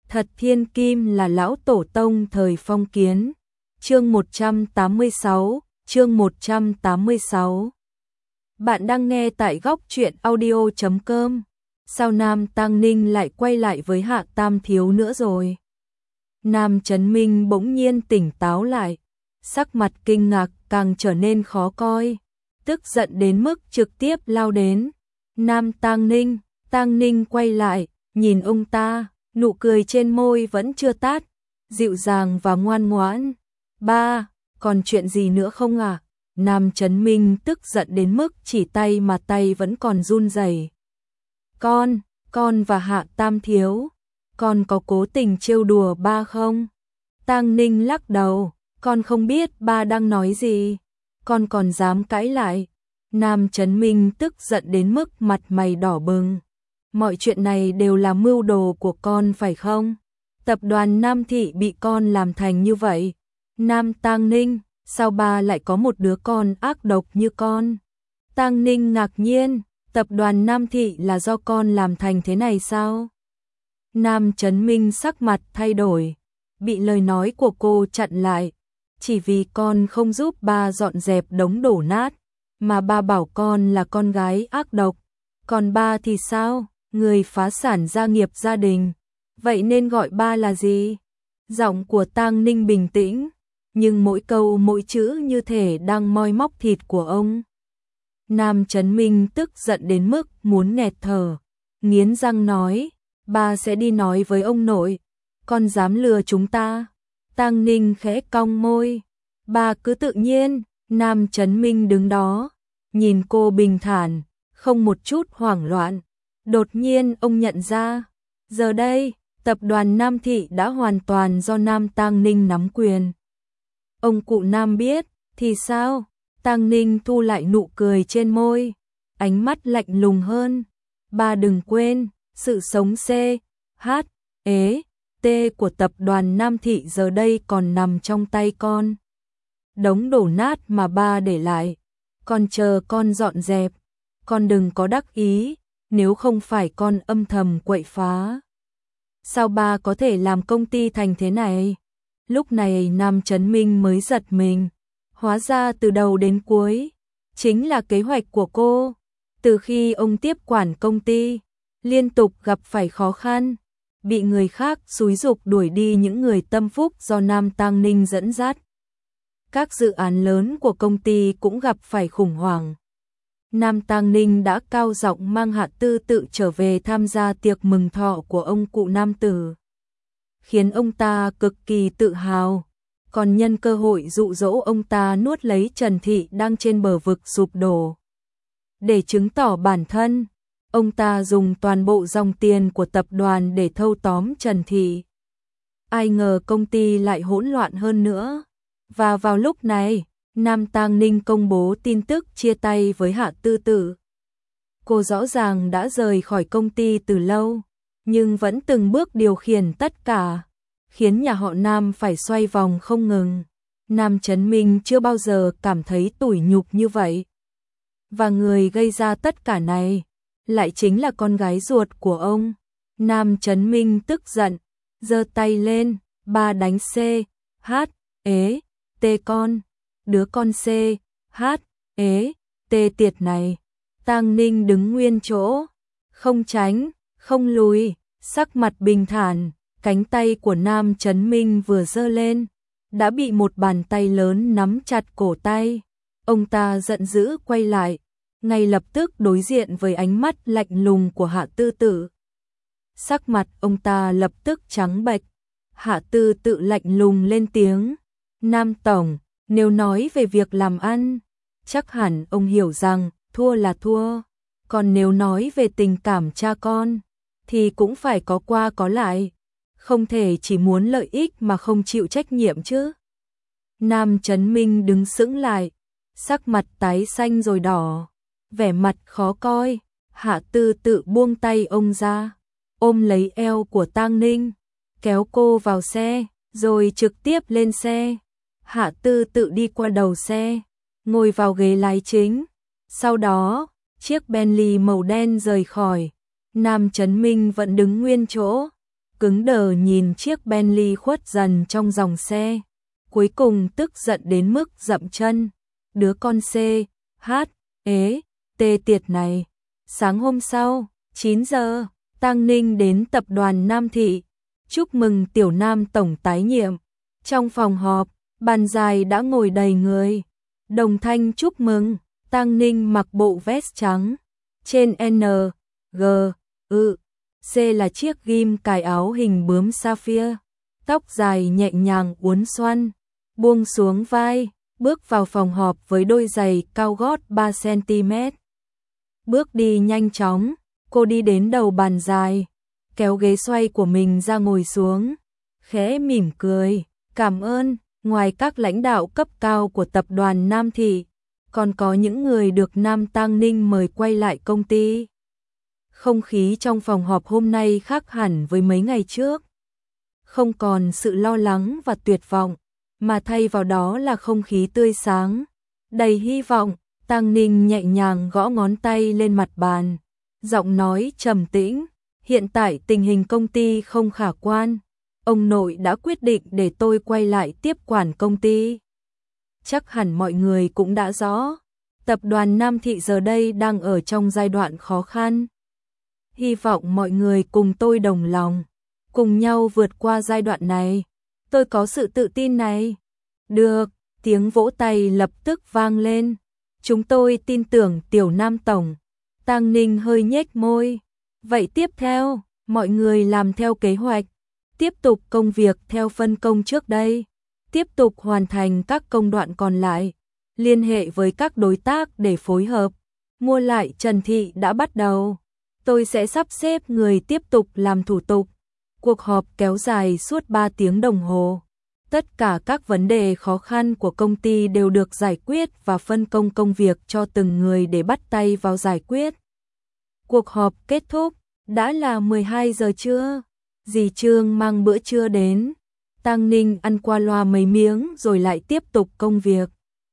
Thật thiên kim là lão tổ tông thời phong kiến. Chương 186, chương 186. Bạn đang nghe tại góc truyện audio.com. Sao Nam Tăng Ninh lại quay lại với Hạ Tam Thiếu nữa rồi? Nam Chấn Minh bỗng nhiên tỉnh táo lại, sắc mặt kinh ngạc càng trở nên khó coi, tức giận đến mức trực tiếp lao đến. Nam Tăng Ninh quay lại, nhìn ông ta, nụ cười trên môi vẫn chưa tắt, dịu dàng và ngoan ngoãn. Ba, còn chuyện gì nữa không à? Nam Chấn Minh tức giận đến mức chỉ tay mà tay vẫn còn run rẩy. Con và Hạ Tam Thiếu, con có cố tình trêu đùa ba không? Tăng Ninh lắc đầu, con không biết ba đang nói gì, con còn dám cãi lại. Nam Chấn Minh tức giận đến mức mặt mày đỏ bừng. Mọi chuyện này đều là mưu đồ của con phải không? Tập đoàn Nam Thị bị con làm thành như vậy. Nam Tăng Ninh, sao ba lại có một đứa con ác độc như con? Tăng Ninh ngạc nhiên, tập đoàn Nam Thị là do con làm thành thế này sao? Nam Chấn Minh sắc mặt thay đổi, bị lời nói của cô chặn lại. Chỉ vì con không giúp ba dọn dẹp đống đổ nát, mà ba bảo con là con gái ác độc. Còn ba thì sao? Người phá sản gia nghiệp gia đình. Vậy nên gọi ba là gì? Giọng của Tăng Ninh bình tĩnh, nhưng mỗi câu mỗi chữ như thể đang moi móc thịt của ông. Nam Chấn Minh tức giận đến mức muốn nghẹt thở, nghiến răng nói, ba sẽ đi nói với ông nội, con dám lừa chúng ta. Tăng Ninh khẽ cong môi, ba cứ tự nhiên. Nam Chấn Minh đứng đó, nhìn cô bình thản, không một chút hoảng loạn. Đột nhiên ông nhận ra, giờ đây, tập đoàn Nam Thị đã hoàn toàn do Nam Tăng Ninh nắm quyền. Ông cụ Nam biết, thì sao? Tăng Ninh thu lại nụ cười trên môi, ánh mắt lạnh lùng hơn. Ba đừng quên, sự sống C, H, E, T của tập đoàn Nam Thị giờ đây còn nằm trong tay con. Đống đổ nát mà ba để lại, con chờ con dọn dẹp, con đừng có đắc ý, nếu không phải con âm thầm quậy phá. Sao ba có thể làm công ty thành thế này? Lúc này Nam Chấn Minh mới giật mình, hóa ra từ đầu đến cuối, chính là kế hoạch của cô. Từ khi ông tiếp quản công ty, liên tục gặp phải khó khăn, bị người khác xúi giục đuổi đi những người tâm phúc do Nam Tăng Ninh dẫn dắt. Các dự án lớn của công ty cũng gặp phải khủng hoảng. Nam Tăng Ninh đã cao giọng mang Hạ Tư Tự trở về tham gia tiệc mừng thọ của ông cụ Nam Tử, khiến ông ta cực kỳ tự hào, còn nhân cơ hội dụ dỗ ông ta nuốt lấy Trần Thị đang trên bờ vực sụp đổ. Để chứng tỏ bản thân, ông ta dùng toàn bộ dòng tiền của tập đoàn để thâu tóm Trần Thị. Ai ngờ công ty lại hỗn loạn hơn nữa. Và vào lúc này, Nam Tăng Ninh công bố tin tức chia tay với Hạ Tư Tự. Cô rõ ràng đã rời khỏi công ty từ lâu, nhưng vẫn từng bước điều khiển tất cả, khiến nhà họ Nam phải xoay vòng không ngừng. Nam Chấn Minh chưa bao giờ cảm thấy tủi nhục như vậy. Và người gây ra tất cả này, lại chính là con gái ruột của ông. Nam Chấn Minh tức giận, giơ tay lên, ba đánh C, H, E, T con, đứa con C, H, E, T tiệt này. Tăng Ninh đứng nguyên chỗ, không tránh, không lùi, sắc mặt bình thản, cánh tay của Nam Chấn Minh vừa giơ lên, đã bị một bàn tay lớn nắm chặt cổ tay. Ông ta giận dữ quay lại, ngay lập tức đối diện với ánh mắt lạnh lùng của Hạ Tư Tự. Sắc mặt ông ta lập tức trắng bệch. Hạ Tư Tự lạnh lùng lên tiếng, Nam Tổng, nếu nói về việc làm ăn, chắc hẳn ông hiểu rằng thua là thua. Còn nếu nói về tình cảm cha con, thì cũng phải có qua có lại. Không thể chỉ muốn lợi ích mà không chịu trách nhiệm chứ. Nam Chấn Minh đứng sững lại, sắc mặt tái xanh rồi đỏ, vẻ mặt khó coi. Hạ Tư Tự buông tay ông ra, ôm lấy eo của Tăng Ninh, kéo cô vào xe, rồi trực tiếp lên xe. Hạ Tư Tự đi qua đầu xe, ngồi vào ghế lái chính. Sau đó, chiếc Bentley màu đen rời khỏi. Nam Chấn Minh vẫn đứng nguyên chỗ, cứng đờ nhìn chiếc Bentley khuất dần trong dòng xe. Cuối cùng tức giận đến mức dậm chân. Đứa con C, H, ế, T tiệt này. Sáng hôm sau, 9 giờ, Tang Ninh đến tập đoàn Nam Thị. Chúc mừng Tiểu Nam tổng tái nhiệm. Trong phòng họp, bàn dài đã ngồi đầy người. Đồng thanh chúc mừng. Tang Ninh mặc bộ vest trắng. Trên N, G, U, C là chiếc ghim cài áo hình bướm sapphire. Tóc dài nhẹ nhàng uốn xoăn, buông xuống vai, bước vào phòng họp với đôi giày cao gót 3 cm. Bước đi nhanh chóng, cô đi đến đầu bàn dài, kéo ghế xoay của mình ra ngồi xuống, khẽ mỉm cười, cảm ơn. Ngoài các lãnh đạo cấp cao của tập đoàn Nam Thị, còn có những người được Nam Tang Ninh mời quay lại công ty. Không khí trong phòng họp hôm nay khác hẳn với mấy ngày trước. Không còn sự lo lắng và tuyệt vọng, mà thay vào đó là không khí tươi sáng, đầy hy vọng. Tang Ninh nhẹ nhàng gõ ngón tay lên mặt bàn, giọng nói trầm tĩnh, hiện tại tình hình công ty không khả quan. Ông nội đã quyết định để tôi quay lại tiếp quản công ty. Chắc hẳn mọi người cũng đã rõ, tập đoàn Nam Thị giờ đây đang ở trong giai đoạn khó khăn. Hy vọng mọi người cùng tôi đồng lòng, cùng nhau vượt qua giai đoạn này. Tôi có sự tự tin này. Được, tiếng vỗ tay lập tức vang lên. Chúng tôi tin tưởng Tiểu Nam tổng. Tang Ninh hơi nhếch môi. Vậy tiếp theo, mọi người làm theo kế hoạch. Tiếp tục công việc theo phân công trước đây. Tiếp tục hoàn thành các công đoạn còn lại. Liên hệ với các đối tác để phối hợp. Mua lại Trần Thị đã bắt đầu. Tôi sẽ sắp xếp người tiếp tục làm thủ tục. Cuộc họp kéo dài suốt 3 tiếng đồng hồ. Tất cả các vấn đề khó khăn của công ty đều được giải quyết và phân công công việc cho từng người để bắt tay vào giải quyết. Cuộc họp kết thúc, đã là 12 giờ trưa. Dì Trương mang bữa trưa đến. Tang Ninh ăn qua loa mấy miếng rồi lại tiếp tục công việc.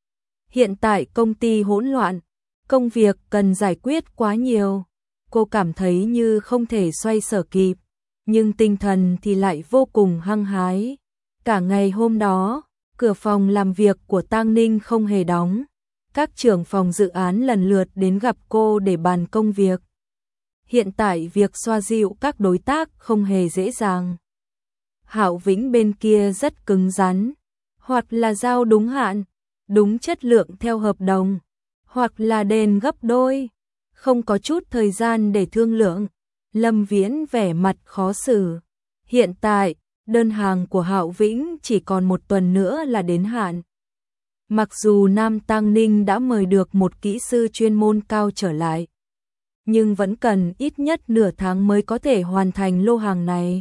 Hiện tại công ty hỗn loạn, công việc cần giải quyết quá nhiều. Cô cảm thấy như không thể xoay sở kịp, nhưng tinh thần thì lại vô cùng hăng hái. Cả ngày hôm đó, cửa phòng làm việc của Tang Ninh không hề đóng. Các trưởng phòng dự án lần lượt đến gặp cô để bàn công việc. Hiện tại việc xoa dịu các đối tác không hề dễ dàng. Hạo Vĩnh bên kia rất cứng rắn, hoặc là giao đúng hạn, đúng chất lượng theo hợp đồng, hoặc là đền gấp đôi, không có chút thời gian để thương lượng. Lâm Viễn vẻ mặt khó xử. Hiện tại, đơn hàng của Hạo Vĩnh chỉ còn 1 tuần nữa là đến hạn. Mặc dù Nam Tang Ninh đã mời được một kỹ sư chuyên môn cao trở lại, nhưng vẫn cần ít nhất nửa tháng mới có thể hoàn thành lô hàng này.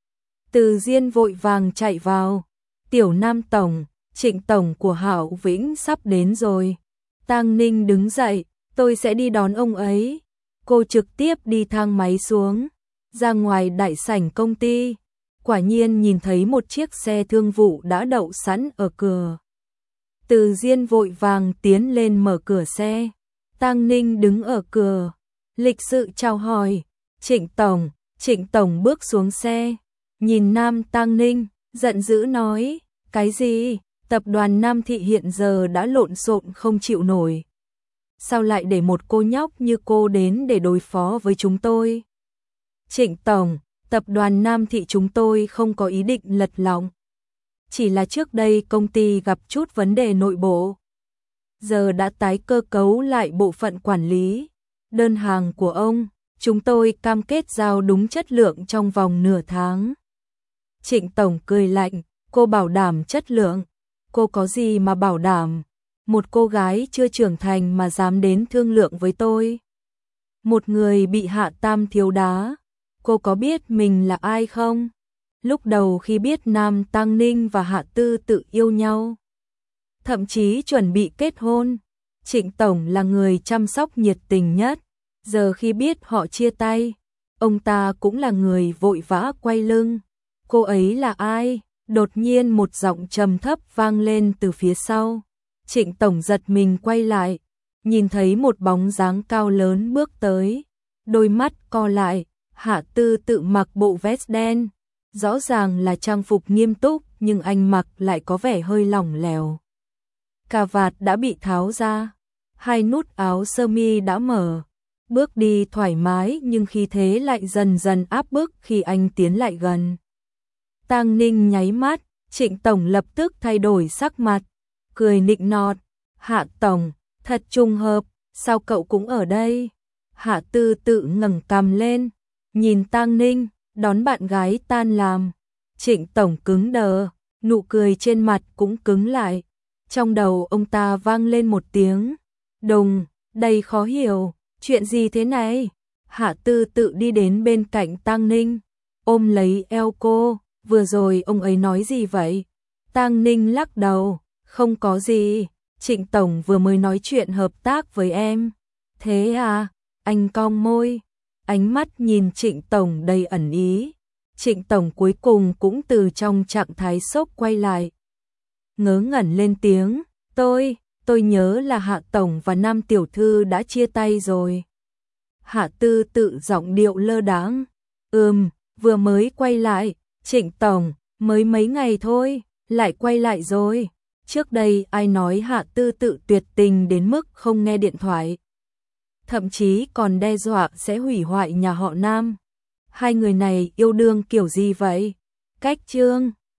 Từ Diên vội vàng chạy vào. Tiểu Nam tổng, Trịnh tổng của Hạo Vĩnh sắp đến rồi. Tang Ninh đứng dậy, tôi sẽ đi đón ông ấy. Cô trực tiếp đi thang máy xuống, ra ngoài đại sảnh công ty. Quả nhiên nhìn thấy một chiếc xe thương vụ đã đậu sẵn ở cửa. Từ Diên vội vàng tiến lên mở cửa xe. Tang Ninh đứng ở cửa, lịch sự chào hỏi. Trịnh tổng bước xuống xe, nhìn Nam Tang Ninh, giận dữ nói, cái gì? Tập đoàn Nam Thị hiện giờ đã lộn xộn không chịu nổi. Sao lại để một cô nhóc như cô đến để đối phó với chúng tôi? Trịnh tổng, tập đoàn Nam Thị chúng tôi không có ý định lật lọng. Chỉ là trước đây công ty gặp chút vấn đề nội bộ. Giờ đã tái cơ cấu lại bộ phận quản lý. Đơn hàng của ông, chúng tôi cam kết giao đúng chất lượng trong vòng nửa tháng. Trịnh tổng cười lạnh, cô bảo đảm chất lượng. Cô có gì mà bảo đảm? Một cô gái chưa trưởng thành mà dám đến thương lượng với tôi. Một người bị hạ tam thiếu đá. Cô có biết mình là ai không? Lúc đầu khi biết Nam Tang Ninh và Hạ Tư tự yêu nhau, thậm chí chuẩn bị kết hôn, Trịnh tổng là người chăm sóc nhiệt tình nhất. Giờ khi biết họ chia tay, ông ta cũng là người vội vã quay lưng. Cô ấy là ai? Đột nhiên một giọng trầm thấp vang lên từ phía sau. Trịnh tổng giật mình quay lại, nhìn thấy một bóng dáng cao lớn bước tới, đôi mắt co lại. Hạ Tư tự mặc bộ vest đen, Rõ ràng là trang phục nghiêm túc nhưng anh mặc lại có vẻ hơi lỏng lẻo. Cà vạt đã bị tháo ra, hai nút áo sơ mi đã mở. Bước đi thoải mái nhưng khí thế lại dần dần áp bức khi anh tiến lại gần. Tang Ninh nháy mắt, Trịnh Tổng lập tức thay đổi sắc mặt, cười nịnh nọt. Hạ Tổng, thật trùng hợp, sao cậu cũng ở đây? Hạ Tư Tự ngẩng cằm lên, nhìn Tang Ninh, đón bạn gái tan làm. Trịnh Tổng cứng đờ, nụ cười trên mặt cũng cứng lại. Trong đầu ông ta vang lên một tiếng đùng, đầy khó hiểu, chuyện gì thế này? Hạ Tư Tự đi đến bên cạnh Tang Ninh, ôm lấy eo cô, vừa rồi ông ấy nói gì vậy? Tang Ninh lắc đầu, không có gì, Trịnh Tổng vừa mới nói chuyện hợp tác với em. Thế à? Anh cong môi, ánh mắt nhìn Trịnh Tổng đầy ẩn ý. Trịnh Tổng cuối cùng cũng từ trong trạng thái sốc quay lại. Ngớ ngẩn lên tiếng, tôi nhớ là Hạ Tổng và Nam Tiểu Thư đã chia tay rồi. Hạ Tư Tự giọng điệu lơ đãng, vừa mới quay lại, Trịnh Tổng, mới mấy ngày thôi, lại quay lại rồi. Trước đây ai nói Hạ Tư Tự tuyệt tình đến mức không nghe điện thoại, thậm chí còn đe dọa sẽ hủy hoại nhà họ Nam. Hai người này yêu đương kiểu gì vậy? Cách chương